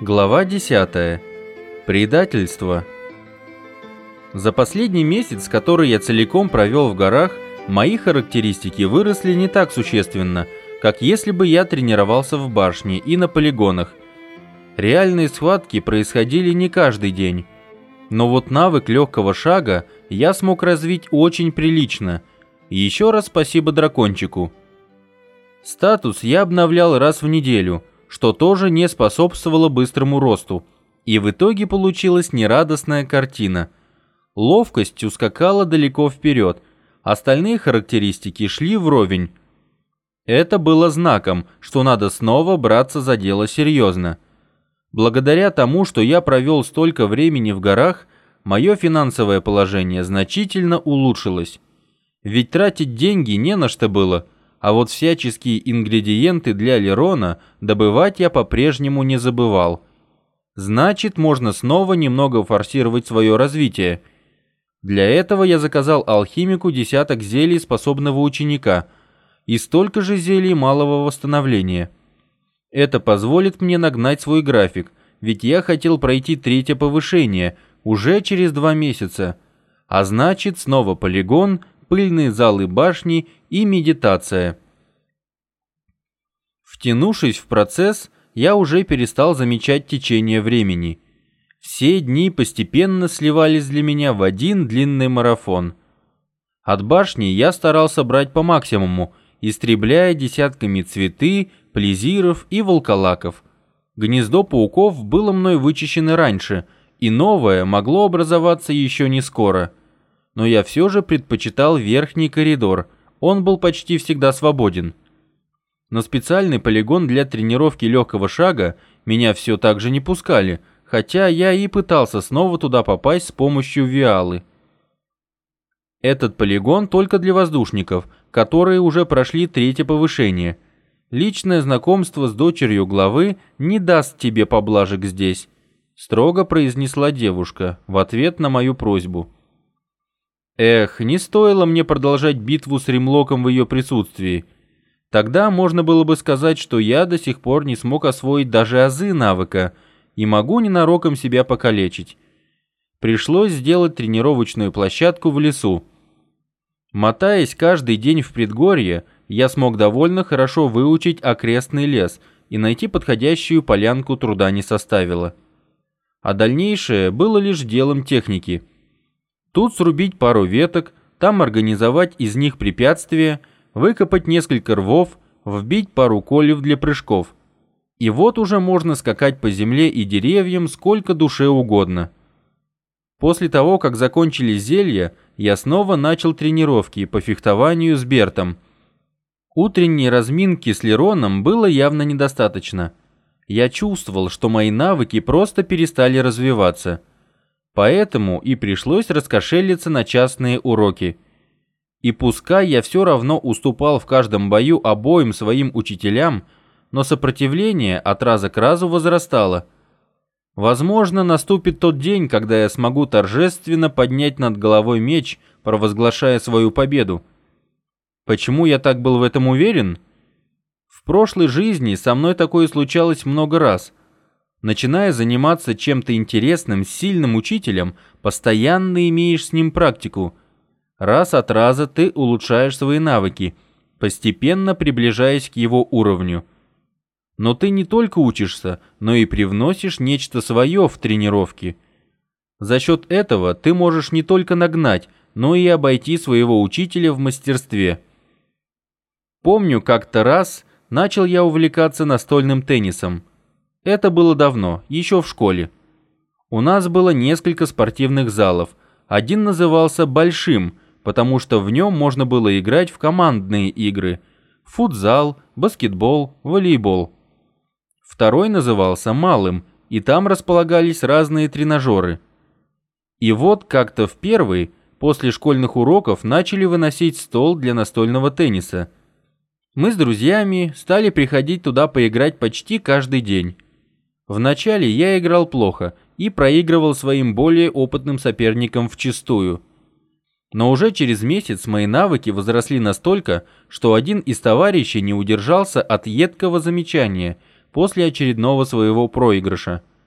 Глава 10. Предательство. За последний месяц, который я целиком провел в горах, мои характеристики выросли не так существенно, как если бы я тренировался в башне и на полигонах. Реальные схватки происходили не каждый день. Но вот навык легкого шага я смог развить очень прилично. Еще раз спасибо дракончику. Статус я обновлял раз в неделю, что тоже не способствовало быстрому росту, и в итоге получилась нерадостная картина. Ловкость ускакала далеко вперед, остальные характеристики шли вровень. Это было знаком, что надо снова браться за дело серьезно. Благодаря тому, что я провел столько времени в горах, мое финансовое положение значительно улучшилось. Ведь тратить деньги не на что было, а вот всяческие ингредиенты для Лерона добывать я по-прежнему не забывал. Значит, можно снова немного форсировать свое развитие. Для этого я заказал алхимику десяток зелий способного ученика и столько же зелий малого восстановления. Это позволит мне нагнать свой график, ведь я хотел пройти 3-е повышение уже через 2 месяца. А значит, снова полигон, пыльные залы башни и медитация. Втянувшись в процесс, я уже перестал замечать течение времени. Все дни постепенно сливались для меня в один длинный марафон. От башни я старался брать по максимуму, истребляя десятками цветы, плезиров и волколаков. Гнездо пауков было мной вычищено раньше, и новое могло образоваться еще не скоро. Но я все же предпочитал верхний коридор, он был почти всегда свободен. На специальный полигон для тренировки легкого шага меня все так же не пускали, хотя я и пытался снова туда попасть с помощью Виалы. Этот полигон только для воздушников, которые уже прошли 3-е повышение. Личное знакомство с дочерью главы не даст тебе поблажек здесь, строго произнесла девушка в ответ на мою просьбу. Эх, не стоило мне продолжать битву с Ремлоком в ее присутствии. Тогда можно было бы сказать, что я до сих пор не смог освоить даже азы навыка и могу ненароком себя покалечить. Пришлось сделать тренировочную площадку в лесу. Мотаясь каждый день в предгорье, я смог довольно хорошо выучить окрестный лес, и найти подходящую полянку труда не составило. А дальнейшее было лишь делом техники. Тут срубить пару веток, там организовать из них препятствия, выкопать несколько рвов, вбить пару кольев для прыжков. И вот уже можно скакать по земле и деревьям сколько душе угодно. После того, как закончились зелья, я снова начал тренировки по фехтованию с Бертом. Утренней разминки с Лероном было явно недостаточно. Я чувствовал, что мои навыки просто перестали развиваться. Поэтому и пришлось раскошелиться на частные уроки. И пускай я все равно уступал в каждом бою обоим своим учителям, но сопротивление от раза к разу возрастало. Возможно, наступит тот день, когда я смогу торжественно поднять над головой меч, провозглашая свою победу. Почему я так был в этом уверен? В прошлой жизни со мной такое случалось много раз. Начиная заниматься чем-то интересным с сильным учителем, постоянно имеешь с ним практику. Раз от раза ты улучшаешь свои навыки, постепенно приближаясь к его уровню. Но ты не только учишься, но и привносишь нечто свое в тренировки. За счет этого ты можешь не только нагнать, но и обойти своего учителя в мастерстве. Помню, как-то раз начал я увлекаться настольным теннисом. Это было давно, еще в школе. У нас было несколько спортивных залов. Один назывался «Большим», потому что в нем можно было играть в командные игры – футзал, баскетбол, волейбол. Второй назывался «Малым», и там располагались разные тренажеры. И вот как-то в первый, после школьных уроков, начали выносить стол для настольного тенниса. Мы с друзьями стали приходить туда поиграть почти каждый день. Вначале я играл плохо и проигрывал своим более опытным соперникам вчистую. Но уже через месяц мои навыки возросли настолько, что один из товарищей не удержался от едкого замечания после очередного своего проигрыша.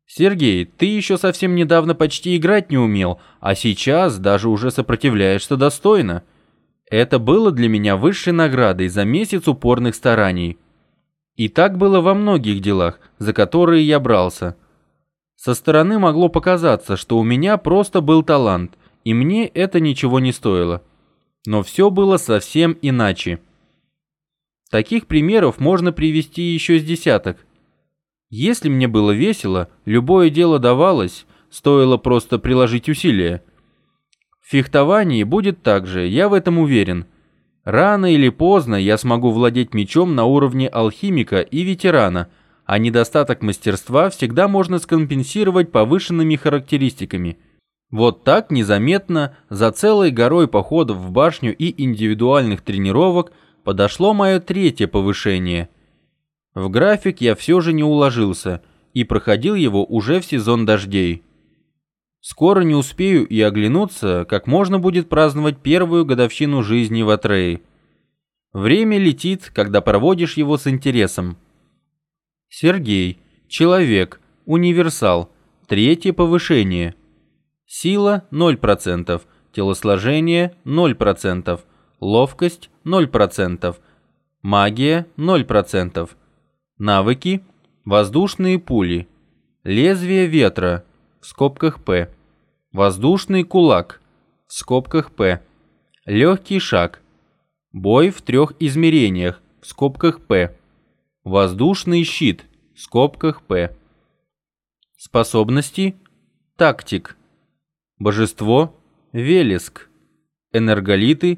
«Сергей, ты еще совсем недавно почти играть не умел, а сейчас даже уже сопротивляешься достойно». Это было для меня высшей наградой за месяц упорных стараний. И так было во многих делах, за которые я брался. Со стороны могло показаться, что у меня просто был талант, и мне это ничего не стоило. Но все было совсем иначе. Таких примеров можно привести еще с десяток. Если мне было весело, любое дело давалось, стоило просто приложить усилия. В фехтовании будет так же, я в этом уверен. Рано или поздно я смогу владеть мечом на уровне алхимика и ветерана, а недостаток мастерства всегда можно скомпенсировать повышенными характеристиками. Вот так незаметно, за целой горой походов в башню и индивидуальных тренировок, подошло мое третье повышение. В график я все же не уложился и проходил его уже в сезон дождей. Скоро не успею и оглянуться, как можно будет праздновать первую годовщину жизни в Атрее. Время летит, когда проводишь его с интересом. Сергей. Человек. Универсал. Третье повышение. Сила 0%. Телосложение 0%. Ловкость 0%. Магия 0%. Навыки. Воздушные пули. Лезвие ветра. В скобках П. Воздушный кулак. В скобках П. Легкий шаг. Бой в 3 измерениях. В скобках П. Воздушный щит. В скобках П. Способности. Тактик. Божество. Велеск. Энерголиты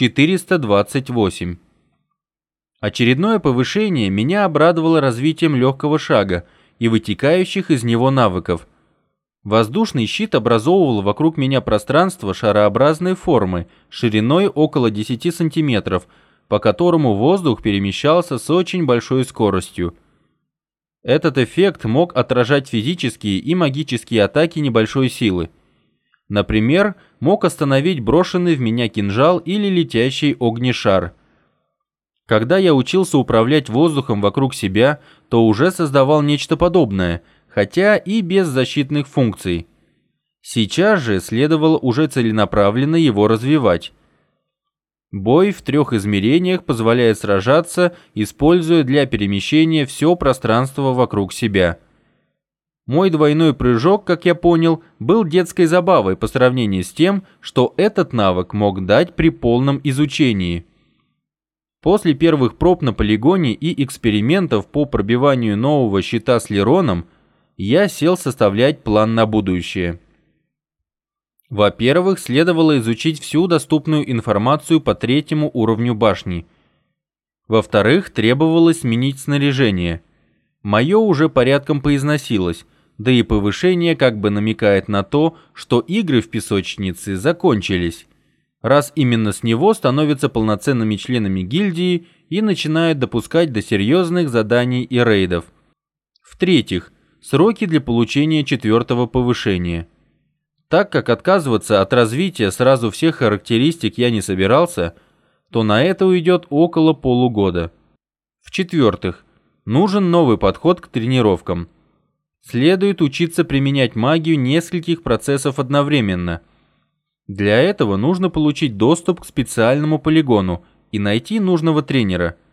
428. Очередное повышение меня обрадовало развитием легкого шага и вытекающих из него навыков. Воздушный щит образовывал вокруг меня пространство шарообразной формы, шириной около 10 сантиметров, по которому воздух перемещался с очень большой скоростью. Этот эффект мог отражать физические и магические атаки небольшой силы. Например, мог остановить брошенный в меня кинжал или летящий огнешар. Когда я учился управлять воздухом вокруг себя, то уже создавал нечто подобное – хотя и без защитных функций. Сейчас же следовало уже целенаправленно его развивать. Бой в 3 измерениях позволяет сражаться, используя для перемещения все пространство вокруг себя. Мой двойной прыжок, как я понял, был детской забавой по сравнению с тем, что этот навык мог дать при полном изучении. После первых проб на полигоне и экспериментов по пробиванию нового щита с Лероном, я сел составлять план на будущее. Во-первых, следовало изучить всю доступную информацию по 3-му уровню башни. Во-вторых, требовалось сменить снаряжение. Мое уже порядком поизносилось, да и повышение как бы намекает на то, что игры в песочнице закончились, раз именно с него становятся полноценными членами гильдии и начинают допускать до серьезных заданий и рейдов. В-третьих, сроки для получения 4-го повышения. Так как отказываться от развития сразу всех характеристик я не собирался, то на это уйдет около полугода. В-четвертых, нужен новый подход к тренировкам. Следует учиться применять магию нескольких процессов одновременно. Для этого нужно получить доступ к специальному полигону и найти нужного тренера.